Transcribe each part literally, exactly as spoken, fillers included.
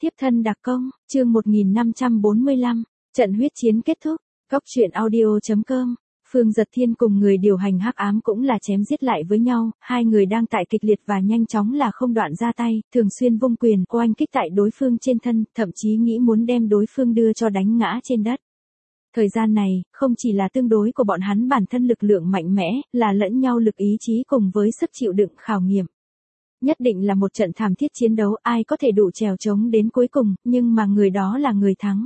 Tiếp thân đặc công, chương một nghìn năm trăm bốn mươi lăm, trận huyết chiến kết thúc, Cốc truyện audio chấm com. Phương Dật Thiên cùng người điều hành hắc ám cũng là chém giết lại với nhau, hai người đang tại kịch liệt và nhanh chóng là không đoạn ra tay, thường xuyên vung quyền oanh kích tại đối phương trên thân, thậm chí nghĩ muốn đem đối phương đưa cho đánh ngã trên đất. Thời gian này, không chỉ là tương đối của bọn hắn bản thân lực lượng mạnh mẽ, là lẫn nhau lực ý chí cùng với sức chịu đựng khảo nghiệm. Nhất định là một trận thảm thiết chiến đấu, ai có thể đủ trèo trống đến cuối cùng, nhưng mà người đó là người thắng.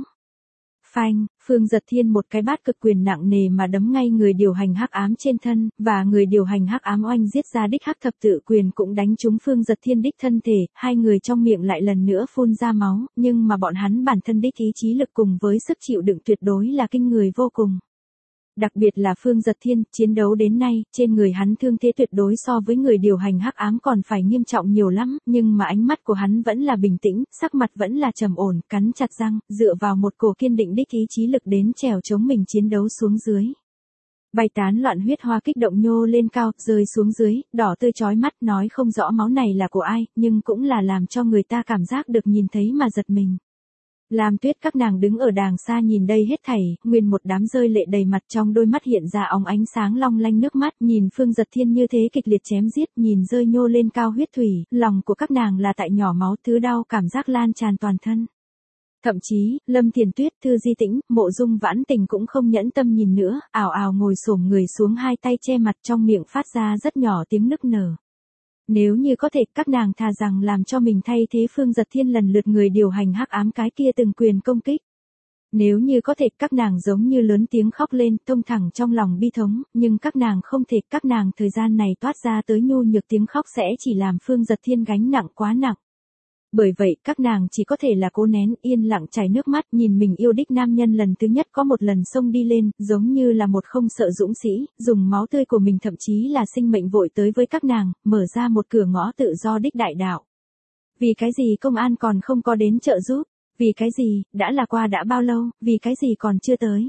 Phanh, Phương Dật Thiên một cái bát cực quyền nặng nề mà đấm ngay người điều hành hắc ám trên thân, và người điều hành hắc ám oanh giết ra đích hắc thập tự quyền cũng đánh trúng Phương Dật Thiên đích thân thể, hai người trong miệng lại lần nữa phun ra máu, nhưng mà bọn hắn bản thân đích ý chí lực cùng với sức chịu đựng tuyệt đối là kinh người vô cùng. Đặc biệt là Phương Dật Thiên, chiến đấu đến nay, trên người hắn thương thế tuyệt đối so với người điều hành hắc ám còn phải nghiêm trọng nhiều lắm, nhưng mà ánh mắt của hắn vẫn là bình tĩnh, sắc mặt vẫn là trầm ổn, cắn chặt răng, dựa vào một cổ kiên định đích ý chí lực đến trèo chống mình chiến đấu xuống dưới. Bay tán loạn huyết hoa kích động nhô lên cao, rơi xuống dưới, đỏ tươi chói mắt, nói không rõ máu này là của ai, nhưng cũng là làm cho người ta cảm giác được nhìn thấy mà giật mình. Lam Tuyết các nàng đứng ở đàng xa nhìn đây hết thảy, nguyên một đám rơi lệ đầy mặt, trong đôi mắt hiện ra óng ánh sáng long lanh nước mắt, nhìn Phương Dật Thiên như thế kịch liệt chém giết, nhìn rơi nhô lên cao huyết thủy, lòng của các nàng là tại nhỏ máu thứ đau cảm giác lan tràn toàn thân. Thậm chí, Lâm Thiền Tuyết, Thư Di Tĩnh, Mộ Dung Vãn Tình cũng không nhẫn tâm nhìn nữa, ào ào ngồi xổm người xuống hai tay che mặt, trong miệng phát ra rất nhỏ tiếng nức nở. Nếu như có thể, các nàng thà rằng làm cho mình thay thế Phương Dật Thiên lần lượt người điều hành hắc ám cái kia từng quyền công kích. Nếu như có thể, các nàng giống như lớn tiếng khóc lên, thông thẳng trong lòng bi thống, nhưng các nàng không thể, các nàng thời gian này toát ra tới nhu nhược tiếng khóc sẽ chỉ làm Phương Dật Thiên gánh nặng quá nặng. Bởi vậy, các nàng chỉ có thể là cố nén, yên lặng chảy nước mắt, nhìn mình yêu đích nam nhân lần thứ nhất có một lần xông đi lên, giống như là một không sợ dũng sĩ, dùng máu tươi của mình thậm chí là sinh mệnh vội tới với các nàng, mở ra một cửa ngõ tự do đích đại đạo. Vì cái gì công an còn không có đến trợ giúp? Vì cái gì, đã là qua đã bao lâu, vì cái gì còn chưa tới?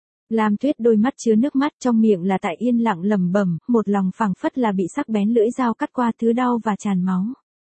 Lam Tuyết đôi mắt chứa nước mắt, trong miệng là tại yên lặng lẩm bẩm, một lòng phảng phất là bị sắc bén lưỡi dao cắt qua thứ đau và tràn máu.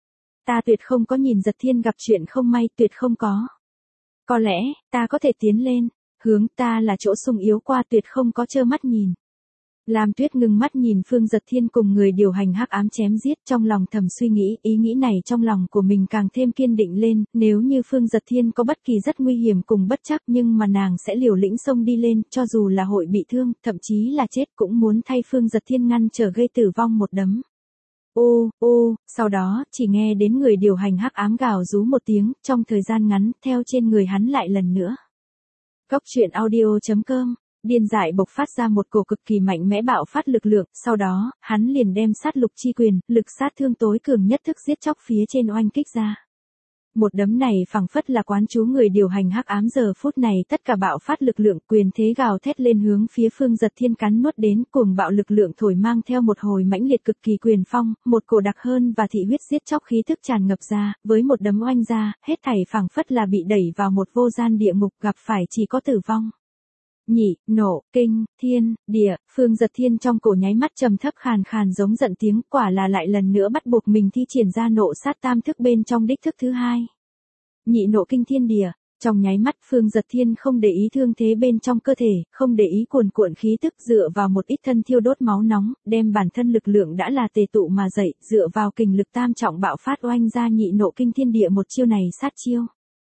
Ta tuyệt không có nhìn Dật Thiên gặp chuyện không may, tuyệt không có. Có lẽ, ta có thể tiến lên, hướng ta là chỗ sung yếu qua, tuyệt không có trơ mắt nhìn. Lam Tuyết ngưng mắt nhìn Phương Dật Thiên cùng người điều hành hắc ám chém giết, trong lòng thầm suy nghĩ, ý nghĩ này trong lòng của mình càng thêm kiên định lên, nếu như Phương Dật Thiên có bất kỳ rất nguy hiểm cùng bất chắc, nhưng mà nàng sẽ liều lĩnh xông đi lên, cho dù là hội bị thương, thậm chí là chết cũng muốn thay Phương Dật Thiên ngăn trở gây tử vong một đấm. Ô, ô, sau đó, chỉ nghe đến người điều hành hắc ám gào rú một tiếng, trong thời gian ngắn, theo trên người hắn lại lần nữa. Cốc truyện audio chấm com, điên dại bộc phát ra một cổ cực kỳ mạnh mẽ bạo phát lực lượng, sau đó, hắn liền đem sát lục chi quyền, lực sát thương tối cường nhất thức giết chóc phía trên oanh kích ra. Một đấm này phảng phất là quán chú người điều hành hắc ám giờ phút này tất cả bạo phát lực lượng quyền thế gào thét lên hướng phía Phương Dật Thiên cắn nuốt đến, cuồng bạo lực lượng thổi mang theo một hồi mãnh liệt cực kỳ quyền phong, một cổ đặc hơn và thị huyết giết chóc khí thức tràn ngập ra, với một đấm oanh ra, hết thảy phảng phất là bị đẩy vào một vô gian địa ngục, gặp phải chỉ có tử vong. Nhị, nộ, kinh, thiên, địa, Phương Dật Thiên trong cổ nháy mắt trầm thấp khàn khàn giống giận tiếng, quả là lại lần nữa bắt buộc mình thi triển ra nộ sát tam thức bên trong đích thức thứ hai. Nhị nộ kinh thiên địa, trong nháy mắt Phương Dật Thiên không để ý thương thế bên trong cơ thể, không để ý cuồn cuộn khí tức, dựa vào một ít thân thiêu đốt máu nóng, đem bản thân lực lượng đã là tề tụ mà dậy, dựa vào kình lực tam trọng bạo phát oanh ra nhị nộ kinh thiên địa một chiêu này sát chiêu.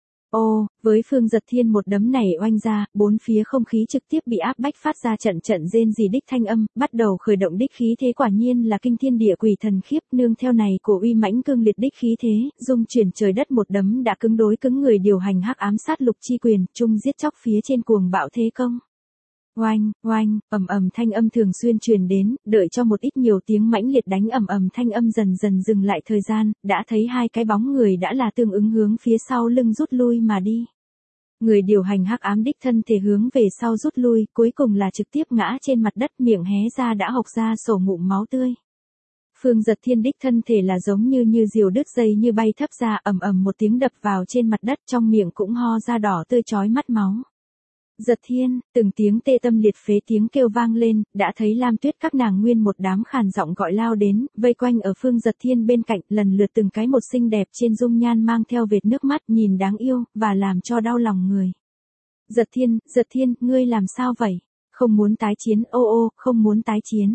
Ô, với Phương Dật Thiên một đấm này oanh ra, bốn phía không khí trực tiếp bị áp bách phát ra trận trận rên rỉ đích thanh âm, bắt đầu khởi động đích khí thế quả nhiên là kinh thiên địa quỷ thần khiếp, nương theo này của uy mãnh cương liệt đích khí thế, dung chuyển trời đất một đấm đã cứng đối cứng người điều hành hắc ám sát lục chi quyền, chung giết chóc phía trên cuồng bạo thế công. Oanh, oanh, ầm ầm thanh âm thường xuyên truyền đến, đợi cho một ít nhiều tiếng mãnh liệt đánh ầm ầm thanh âm dần dần dừng lại thời gian, đã thấy hai cái bóng người đã là tương ứng hướng phía sau lưng rút lui mà đi. Người điều hành hắc ám đích thân thể hướng về sau rút lui, cuối cùng là trực tiếp ngã trên mặt đất, miệng hé ra đã hộc ra sổ ngụm máu tươi. Phương Dật Thiên đích thân thể là giống như như diều đứt dây như bay thấp ra, ầm ầm một tiếng đập vào trên mặt đất, trong miệng cũng ho ra đỏ tươi chói mắt máu. Giật Thiên, từng tiếng tê tâm liệt phế tiếng kêu vang lên, đã thấy Lam Tuyết các nàng nguyên một đám khàn giọng gọi lao đến, vây quanh ở Phương Giật Thiên bên cạnh, lần lượt từng cái một xinh đẹp trên dung nhan mang theo vệt nước mắt nhìn đáng yêu, và làm cho đau lòng người. Giật Thiên, Giật Thiên, ngươi làm sao vậy? Không muốn tái chiến, ô ô, không muốn tái chiến.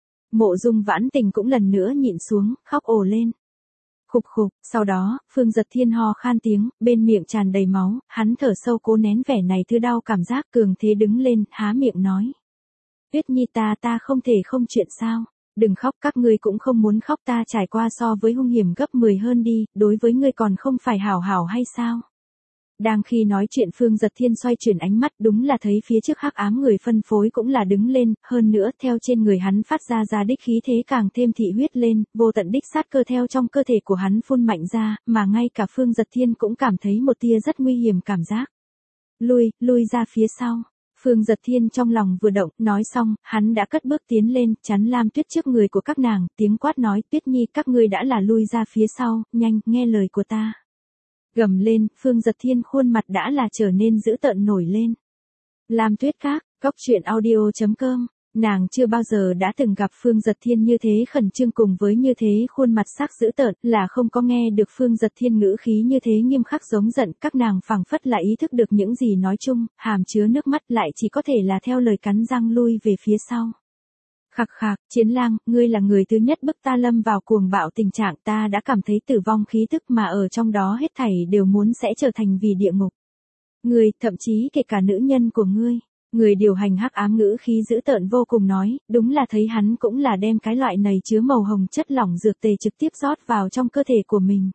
Mộ Dung Vãn Tình cũng lần nữa nhịn xuống, khóc ồ lên. Khục khục, sau đó, Phương Giật Thiên ho khan tiếng, bên miệng tràn đầy máu, hắn thở sâu cố nén vẻ này thứ đau cảm giác, cường thế đứng lên, há miệng nói. Tuyết Nhi ta ta không thể không chuyện sao, đừng khóc, các ngươi cũng không muốn khóc, ta trải qua so với hung hiểm gấp mười hơn đi, đối với ngươi còn không phải hảo hảo hay sao? Đang khi nói chuyện Phương Giật Thiên xoay chuyển ánh mắt, đúng là thấy phía trước hắc ám người phân phối cũng là đứng lên, hơn nữa theo trên người hắn phát ra ra đích khí thế càng thêm thị huyết lên, vô tận đích sát cơ theo trong cơ thể của hắn phun mạnh ra, mà ngay cả Phương Giật Thiên cũng cảm thấy một tia rất nguy hiểm cảm giác. Lui, lui ra phía sau. Phương Giật Thiên trong lòng vừa động, nói xong, hắn đã cất bước tiến lên, chắn Lam Tuyết trước người của các nàng, tiếng quát nói, Tuyết Nhi các ngươi đã là lui ra phía sau, nhanh, nghe lời của ta. Gầm lên, Phương Giật Thiên khuôn mặt đã là trở nên dữ tợn nổi lên. Lam Tuyết Các, Cóc Truyện Audio chấm com, nàng chưa bao giờ đã từng gặp Phương Giật Thiên như thế khẩn trương cùng với như thế khuôn mặt sắc dữ tợn, là không có nghe được Phương Giật Thiên ngữ khí như thế nghiêm khắc giống giận, các nàng phảng phất là ý thức được những gì nói chung, hàm chứa nước mắt lại chỉ có thể là theo lời cắn răng lui về phía sau. Khạc khạc, Chiến Lang, ngươi là người thứ nhất bức ta lâm vào cuồng bạo tình trạng, ta đã cảm thấy tử vong khí tức mà ở trong đó hết thảy đều muốn sẽ trở thành vì địa ngục. Ngươi, thậm chí kể cả nữ nhân của ngươi, người điều hành hắc ám ngữ khí dữ tợn vô cùng nói, đúng là thấy hắn cũng là đem cái loại này chứa màu hồng chất lỏng dược tề trực tiếp rót vào trong cơ thể của mình.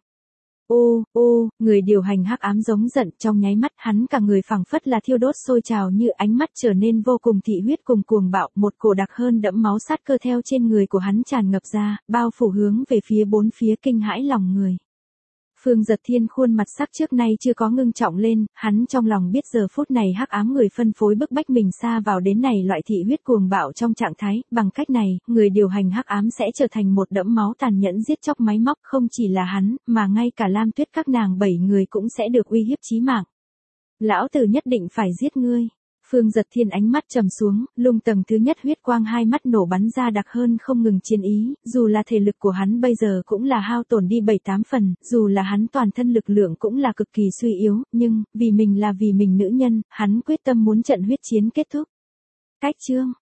Ô, ô, người điều hành hắc ám giống giận, trong nháy mắt hắn cả người phảng phất là thiêu đốt sôi trào như ánh mắt trở nên vô cùng thị huyết cùng cuồng bạo, một cổ đặc hơn đẫm máu sát cơ theo trên người của hắn tràn ngập ra, bao phủ hướng về phía bốn phía kinh hãi lòng người. Phương Giật Thiên khuôn mặt sắc trước nay chưa có ngưng trọng lên, hắn trong lòng biết giờ phút này hắc ám người phân phối bức bách mình xa vào đến này loại thị huyết cuồng bạo trong trạng thái, bằng cách này, người điều hành hắc ám sẽ trở thành một đẫm máu tàn nhẫn giết chóc máy móc, không chỉ là hắn, mà ngay cả Lam Tuyết các nàng bảy người cũng sẽ được uy hiếp chí mạng. Lão tử nhất định phải giết ngươi. Phương Giật Thiên ánh mắt trầm xuống, lung tầng thứ nhất huyết quang hai mắt nổ bắn ra đặc hơn không ngừng chiến ý, dù là thể lực của hắn bây giờ cũng là hao tổn đi bảy tám phần, dù là hắn toàn thân lực lượng cũng là cực kỳ suy yếu, nhưng, vì mình là vì mình nữ nhân, hắn quyết tâm muốn trận huyết chiến kết thúc. Cách chương